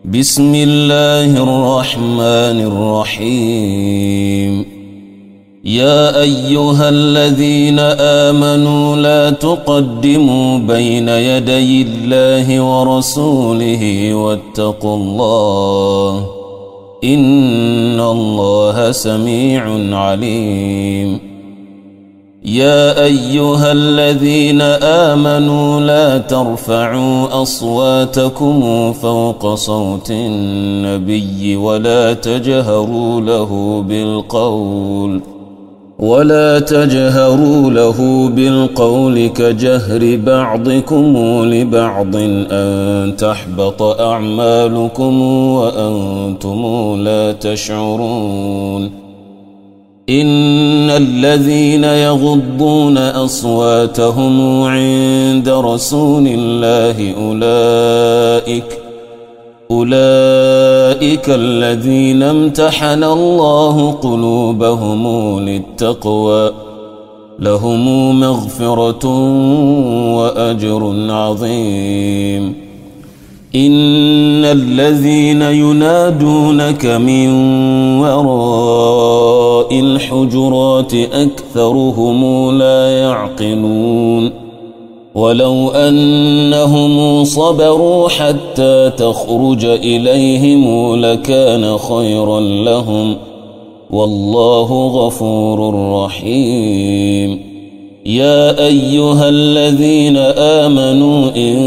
بسم الله الرحمن الرحيم. يا أيها الذين آمنوا لا تقدموا بين يدي الله ورسوله واتقوا الله إن الله سميع عليم. يا أيها الذين آمنوا لا ترفعوا أصواتكم فوق صوت النبي ولا تجهروا له بالقول كجهر بعضكم لبعض أن تحبط أعمالكم وأنتم لا تشعرون. إن الذين يغضون أصواتهم عند رسول الله أولئك الذين امتحن الله قلوبهم للتقوى لهم مغفرة وأجر عظيم. إن الذين ينادونك من وراء الحجرات أكثرهم لا يعقلون. ولو أنهم صبروا حتى تخرج إليهم لكان خيرا لهم والله غفور رحيم. يا أيها الذين آمنوا إن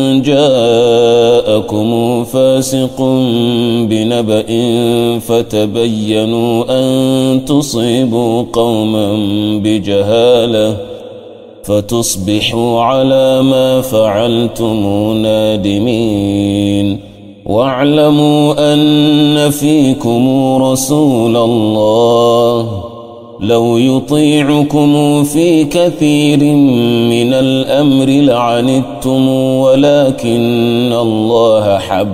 جاءكم فاسق بنبأ فتبينوا أن تصيبوا قوما بجهالة فتصبحوا على ما فعلتم نادمين. واعلموا أن فيكم رسول الله لو يطيعكم في كثير من الأمر لعنتم ولكن الله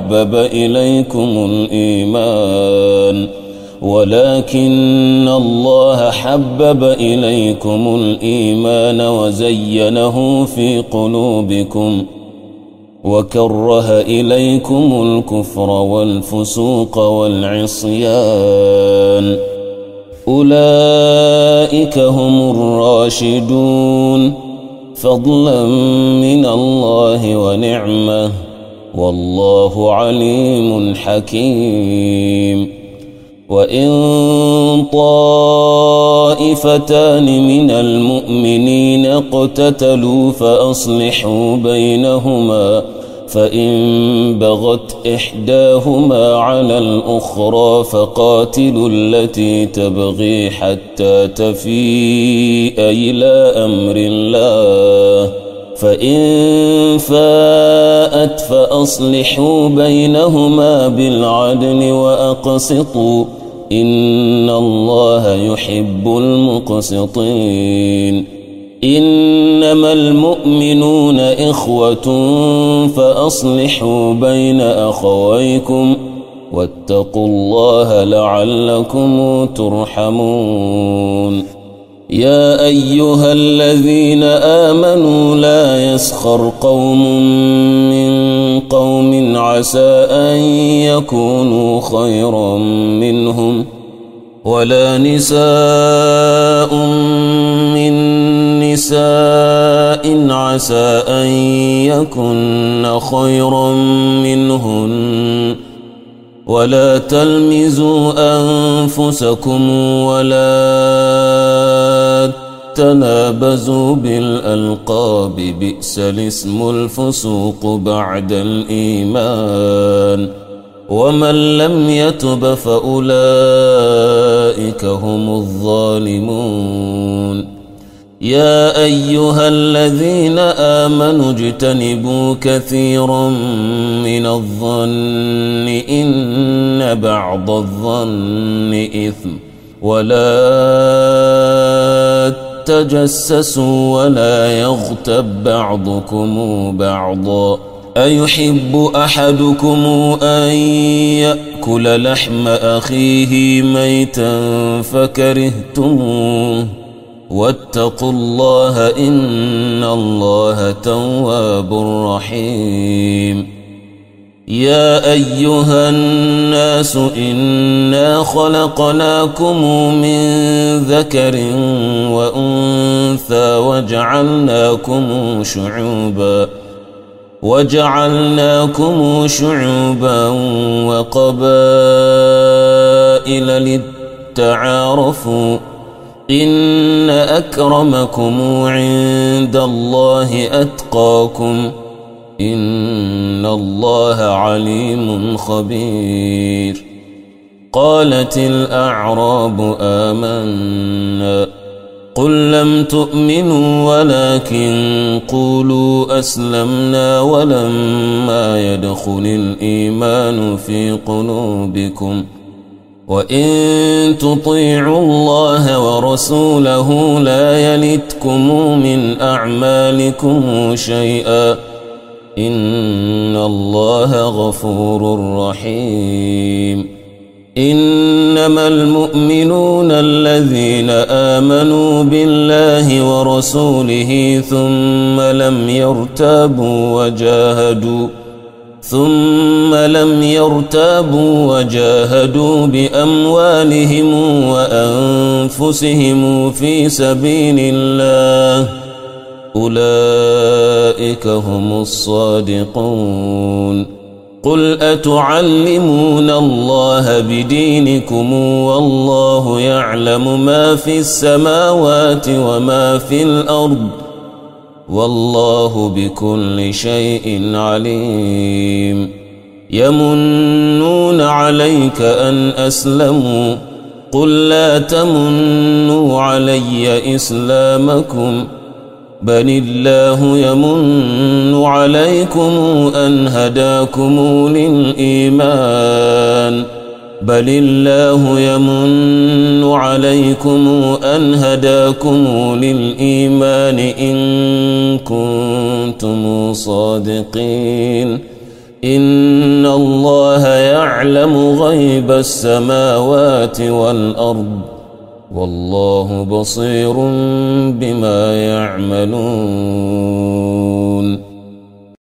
حبب إليكم الإيمان وزينه في قلوبكم وكره إليكم الكفر والفسوق والعصيان أولئك هم الراشدون فضلا من الله ونعمة والله عليم حكيم. وإن طائفتان من المؤمنين اقتتلوا فأصلحوا بينهما فإن بغت إحداهما على الأخرى فقاتلوا التي تبغي حتى تفيء إلى أمر الله فإن فاءت فأصلحوا بينهما بالعدل وأقسطوا إن الله يحب المقسطين. إنما المؤمنون إخوة فأصلحوا بين أخويكم واتقوا الله لعلكم ترحمون. يا أيها الذين آمنوا لا يسخر قوم من قوم عسى أن يكونوا خيرا منهم ولا نساء من نساء عسى أن يكن خيرا منهن ولا تلمزوا أنفسكم ولا تنابزوا بالألقاب بئس الاسم الفسوق بعد الإيمان ومن لم يتب فأولئك هم الظالمون. يا أيها الذين آمنوا اجتنبوا كثيرا من الظن إن بعض الظن إثم ولا تجسسوا ولا يغتب بعضكم بعضا أيحب أحدكم أن يأكل لحم أخيه ميتا فكرهتموه واتقوا الله إن الله تواب رحيم. يا أيها الناس إنا خلقناكم من ذكر وأنثى وجعلناكم شعوبا وقبائل للتعارفوا إن أكرمكم عند الله أتقاكم إن الله عليم خبير. قالت الأعراب آمنا قل لم تؤمنوا ولكن قولوا أسلمنا ولما يدخل الإيمان في قلوبكم وإن تطيعوا الله ورسوله لا يلتكم من أعمالكم شيئا إن الله غفور رحيم. إنما المؤمنون الذين آمنوا بالله ورسوله ثم لم يرتابوا وجاهدوا بأموالهم وأنفسهم في سبيل الله أولئك هم الصادقون. قل أتعلمون الله بدينكم والله يعلم ما في السماوات وما في الأرض والله بكل شيء عليم. يمنون عليك أن أسلموا قل لا تمنوا علي إسلامكم بل الله يمن عليكم أن هداكم للإيمان إن كنتم صادقين. إن الله يعلم غيب السماوات والأرض والله بصير بما يعملون.